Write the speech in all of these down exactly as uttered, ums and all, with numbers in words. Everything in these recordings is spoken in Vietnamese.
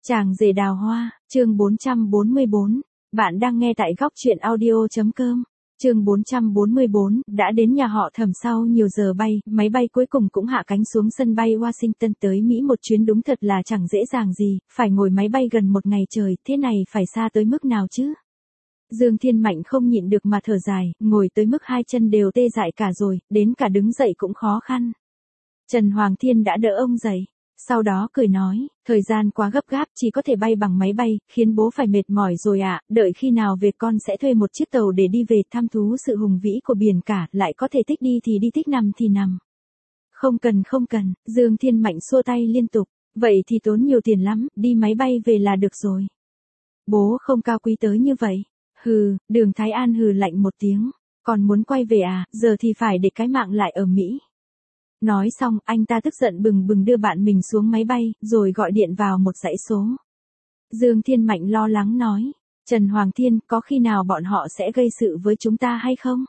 Chàng rể đào hoa, chương bốn trăm bốn mươi bốn. Bạn đang nghe tại góc truyện audio.com. Chương bốn trăm bốn mươi bốn, đã đến nhà họ Thẩm sau nhiều giờ bay, máy bay cuối cùng cũng hạ cánh xuống sân bay Washington tới Mỹ một chuyến đúng thật là chẳng dễ dàng gì, phải ngồi máy bay gần một ngày trời, thế này phải xa tới mức nào chứ? Dương Thiên Mạnh không nhịn được mà thở dài, ngồi tới mức hai chân đều tê dại cả rồi, đến cả đứng dậy cũng khó khăn. Trần Hoàng Thiên đã đỡ ông dậy. Sau đó cười nói, thời gian quá gấp gáp chỉ có thể bay bằng máy bay, khiến bố phải mệt mỏi rồi ạ, à, đợi khi nào về con sẽ thuê một chiếc tàu để đi về thăm thú sự hùng vĩ của biển cả, lại có thể thích đi thì đi thích nằm thì nằm. Không cần không cần, Dương Thiên Mạnh xua tay liên tục, vậy thì tốn nhiều tiền lắm, đi máy bay về là được rồi. Bố không cao quý tới như vậy. Hừ, Đường Thái An hừ lạnh một tiếng, còn muốn quay về à, giờ thì phải để cái mạng lại ở Mỹ. Nói xong, anh ta tức giận bừng bừng đưa bạn mình xuống máy bay, rồi gọi điện vào một dãy số. Dương Thiên Mạnh lo lắng nói, Trần Hoàng Thiên, có khi nào bọn họ sẽ gây sự với chúng ta hay không?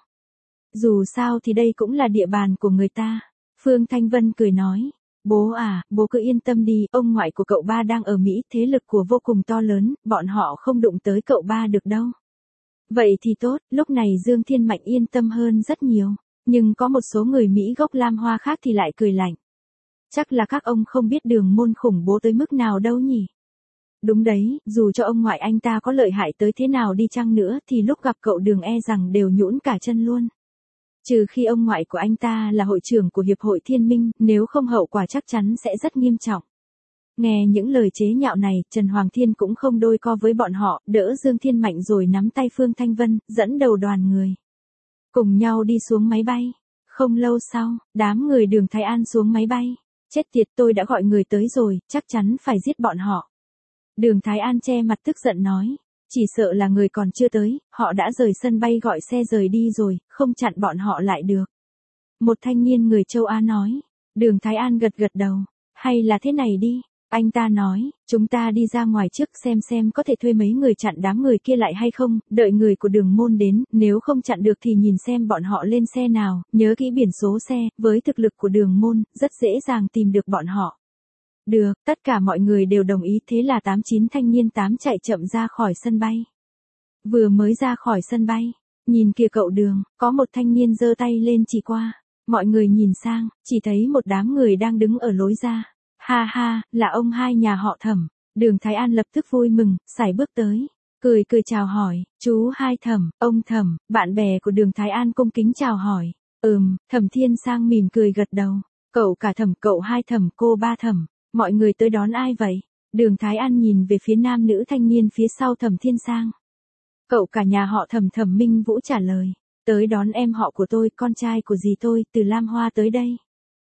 Dù sao thì đây cũng là địa bàn của người ta. Phương Thanh Vân cười nói, bố à, bố cứ yên tâm đi, ông ngoại của cậu ba đang ở Mỹ, thế lực của vô cùng to lớn, bọn họ không đụng tới cậu ba được đâu. Vậy thì tốt, lúc này Dương Thiên Mạnh yên tâm hơn rất nhiều. Nhưng có một số người Mỹ gốc Lam Hoa khác thì lại cười lạnh. Chắc là các ông không biết Đường Môn khủng bố tới mức nào đâu nhỉ? Đúng đấy, dù cho ông ngoại anh ta có lợi hại tới thế nào đi chăng nữa thì lúc gặp cậu Đường e rằng đều nhũn cả chân luôn. Trừ khi ông ngoại của anh ta là hội trưởng của Hiệp hội Thiên Minh, nếu không hậu quả chắc chắn sẽ rất nghiêm trọng. Nghe những lời chế nhạo này, Trần Hoàng Thiên cũng không đôi co với bọn họ, đỡ Dương Thiên Mạnh rồi nắm tay Phương Thanh Vân, dẫn đầu đoàn người. Cùng nhau đi xuống máy bay. Không lâu sau, đám người Đường Thái An xuống máy bay. Chết tiệt, tôi đã gọi người tới rồi, chắc chắn phải giết bọn họ. Đường Thái An che mặt tức giận nói, chỉ sợ là người còn chưa tới, họ đã rời sân bay gọi xe rời đi rồi, không chặn bọn họ lại được. Một thanh niên người châu Á nói. Đường Thái An gật gật đầu, hay là thế này đi. Anh ta nói, chúng ta đi ra ngoài trước xem xem có thể thuê mấy người chặn đám người kia lại hay không, đợi người của Đường Môn đến, nếu không chặn được thì nhìn xem bọn họ lên xe nào, nhớ kỹ biển số xe, với thực lực của Đường Môn, rất dễ dàng tìm được bọn họ. Được, tất cả mọi người đều đồng ý, thế là tám chín thanh niên tám chạy chậm ra khỏi sân bay. Vừa mới ra khỏi sân bay, nhìn kìa cậu Đường, có một thanh niên giơ tay lên chỉ qua, mọi người nhìn sang, chỉ thấy một đám người đang đứng ở lối ra. Ha ha, là ông hai nhà họ Thẩm. Đường Thái An lập tức vui mừng, sải bước tới, cười cười chào hỏi, chú hai Thẩm, ông Thẩm. Bạn bè của Đường Thái An cung kính chào hỏi. Ừm, Thẩm Thiên Sang mỉm cười gật đầu, cậu cả Thẩm, cậu hai Thẩm, cô ba Thẩm, mọi người tới đón ai vậy? Đường Thái An nhìn về phía nam nữ thanh niên phía sau Thẩm Thiên Sang. Cậu cả nhà họ Thẩm, Thẩm Minh Vũ trả lời, tới đón em họ của tôi, con trai của dì tôi, từ Lam Hoa tới đây.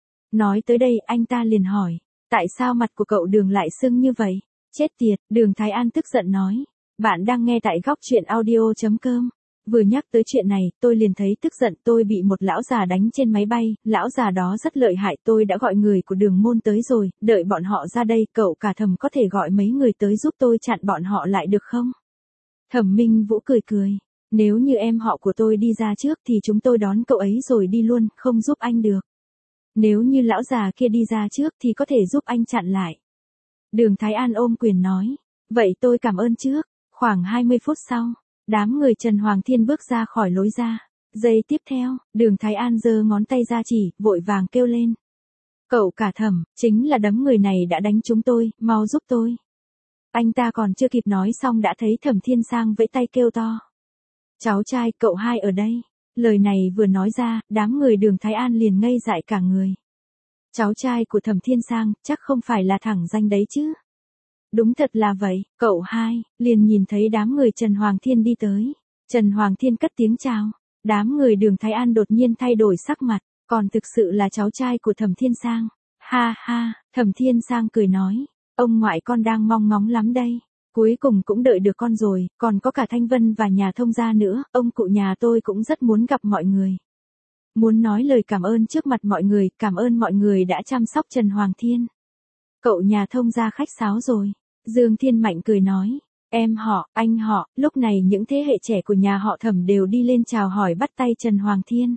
Nói tới đây, anh ta liền hỏi, tại sao mặt của cậu Đường lại sưng như vậy? Chết tiệt, Đường Thái An tức giận nói. Bạn đang nghe tại góc truyện audio.com. Vừa nhắc tới chuyện này, tôi liền thấy tức giận, tôi bị một lão già đánh trên máy bay, lão già đó rất lợi hại, tôi đã gọi người của Đường Môn tới rồi, đợi bọn họ ra đây, cậu cả Thẩm có thể gọi mấy người tới giúp tôi chặn bọn họ lại được không? Thẩm Minh Vũ cười cười. Nếu như em họ của tôi đi ra trước thì chúng tôi đón cậu ấy rồi đi luôn, không giúp anh được. Nếu như lão già kia đi ra trước thì có thể giúp anh chặn lại. Đường Thái An ôm quyền nói. Vậy tôi cảm ơn trước. Khoảng hai mươi phút sau, đám người Trần Hoàng Thiên bước ra khỏi lối ra. Giây tiếp theo, Đường Thái An giơ ngón tay ra chỉ, vội vàng kêu lên. Cậu cả Thẩm, chính là đám người này đã đánh chúng tôi, mau giúp tôi. Anh ta còn chưa kịp nói xong đã thấy Thẩm Thiên Sang vẫy tay kêu to. Cháu trai, cậu hai ở đây. Lời này vừa nói ra, đám người Đường Thái An liền ngây dại cả người. Cháu trai của Thẩm Thiên Sang, chắc không phải là thẳng danh đấy chứ? Đúng thật là vậy, cậu hai, liền nhìn thấy đám người Trần Hoàng Thiên đi tới. Trần Hoàng Thiên cất tiếng chào. Đám người Đường Thái An đột nhiên thay đổi sắc mặt, còn thực sự là cháu trai của Thẩm Thiên Sang. Ha ha, Thẩm Thiên Sang cười nói, ông ngoại con đang mong ngóng lắm đây. Cuối cùng cũng đợi được con rồi, còn có cả Thanh Vân và nhà thông gia nữa, ông cụ nhà tôi cũng rất muốn gặp mọi người. Muốn nói lời cảm ơn trước mặt mọi người, cảm ơn mọi người đã chăm sóc Trần Hoàng Thiên. Cậu nhà thông gia khách sáo rồi. Dương Thiên Mạnh cười nói, em họ, anh họ, lúc này những thế hệ trẻ của nhà họ Thẩm đều đi lên chào hỏi bắt tay Trần Hoàng Thiên.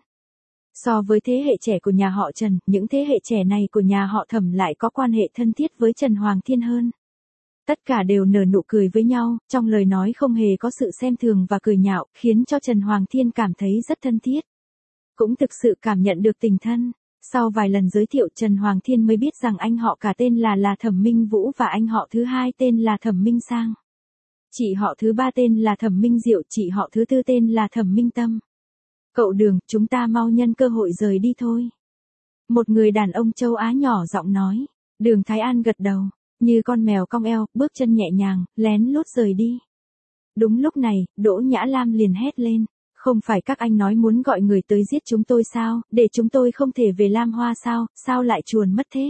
So với thế hệ trẻ của nhà họ Trần, những thế hệ trẻ này của nhà họ Thẩm lại có quan hệ thân thiết với Trần Hoàng Thiên hơn. Tất cả đều nở nụ cười với nhau, trong lời nói không hề có sự xem thường và cười nhạo, khiến cho Trần Hoàng Thiên cảm thấy rất thân thiết. Cũng thực sự cảm nhận được tình thân. Sau vài lần giới thiệu Trần Hoàng Thiên mới biết rằng anh họ cả tên là là Thẩm Minh Vũ và anh họ thứ hai tên là Thẩm Minh Sang. Chị họ thứ ba tên là Thẩm Minh Diệu, chị họ thứ tư tên là Thẩm Minh Tâm. Cậu Đường, chúng ta mau nhân cơ hội rời đi thôi. Một người đàn ông châu Á nhỏ giọng nói. Đường Thái An gật đầu, như con mèo cong eo, bước chân nhẹ nhàng, lén lút rời đi. Đúng lúc này, Đỗ Nhã Lam liền hét lên. Không phải các anh nói muốn gọi người tới giết chúng tôi sao, để chúng tôi không thể về Lam Hoa sao, sao lại chuồn mất thế?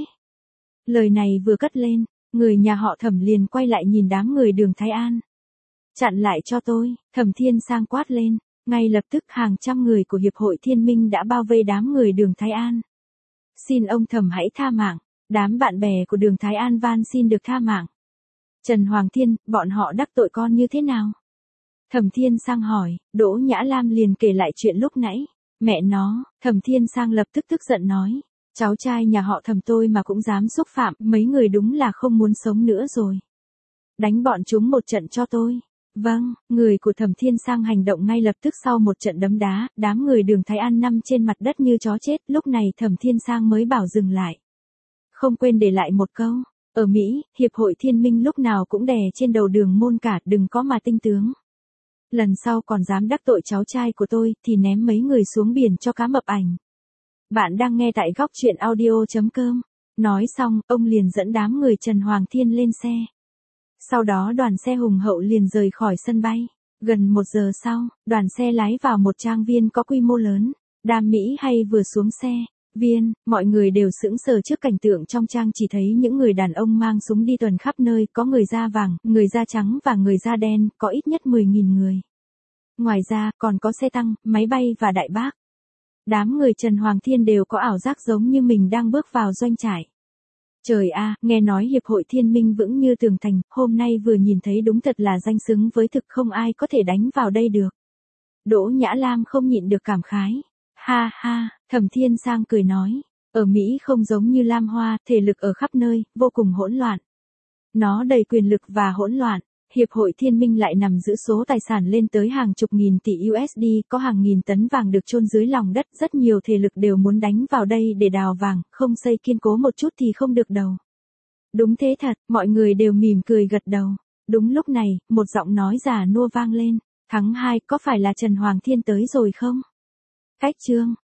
Lời này vừa cất lên, người nhà họ Thẩm liền quay lại nhìn đám người Đường Thái An. Chặn lại cho tôi, Thẩm Thiên Sang quát lên, ngay lập tức hàng trăm người của Hiệp hội Thiên Minh đã bao vây đám người Đường Thái An. Xin ông Thẩm hãy tha mạng, đám bạn bè của Đường Thái An van xin được tha mạng. Trần Hoàng Thiên, bọn họ đắc tội con như thế nào? Thẩm Thiên Sang hỏi, Đỗ Nhã Lam liền kể lại chuyện lúc nãy. Mẹ nó, Thẩm Thiên Sang lập tức tức giận nói, cháu trai nhà họ Thẩm tôi mà cũng dám xúc phạm, mấy người đúng là không muốn sống nữa rồi. Đánh bọn chúng một trận cho tôi. Vâng, người của Thẩm Thiên Sang hành động ngay lập tức sau một trận đấm đá, đám người Đường Thái An nằm trên mặt đất như chó chết, lúc này Thẩm Thiên Sang mới bảo dừng lại. Không quên để lại một câu, ở Mỹ, Hiệp hội Thiên Minh lúc nào cũng đè trên đầu Đường môn cả, đừng có mà tinh tướng. Lần sau còn dám đắc tội cháu trai của tôi, thì ném mấy người xuống biển cho cá mập ảnh. Bạn đang nghe tại góc truyện audio chấm com. Nói xong, ông liền dẫn đám người Trần Hoàng Thiên lên xe. Sau đó đoàn xe hùng hậu liền rời khỏi sân bay. Gần một giờ sau, đoàn xe lái vào một trang viên có quy mô lớn. Đam Mỹ hay vừa xuống xe, viên, mọi người đều sững sờ trước cảnh tượng trong trang, chỉ thấy những người đàn ông mang súng đi tuần khắp nơi, có người da vàng, người da trắng và người da đen, có ít nhất mười nghìn người. Ngoài ra, còn có xe tăng, máy bay và đại bác. Đám người Trần Hoàng Thiên đều có ảo giác giống như mình đang bước vào doanh trại. Trời a, nghe nói Hiệp hội Thiên Minh vững như tường thành, hôm nay vừa nhìn thấy đúng thật là danh xứng với thực, không ai có thể đánh vào đây được. Đỗ Nhã Lam không nhịn được cảm khái. Ha ha, Thẩm Thiên Sang cười nói, ở Mỹ không giống như Lam Hoa, thể lực ở khắp nơi, vô cùng hỗn loạn. Nó đầy quyền lực và hỗn loạn. Hiệp hội Thiên Minh lại nằm giữ số tài sản lên tới hàng chục nghìn tỷ u ét đê, có hàng nghìn tấn vàng được chôn dưới lòng đất, rất nhiều thể lực đều muốn đánh vào đây để đào vàng, không xây kiên cố một chút thì không được đâu. Đúng thế thật, mọi người đều mỉm cười gật đầu. Đúng lúc này, một giọng nói già nua vang lên, tháng hai có phải là Trần Hoàng Thiên tới rồi không? Cách chương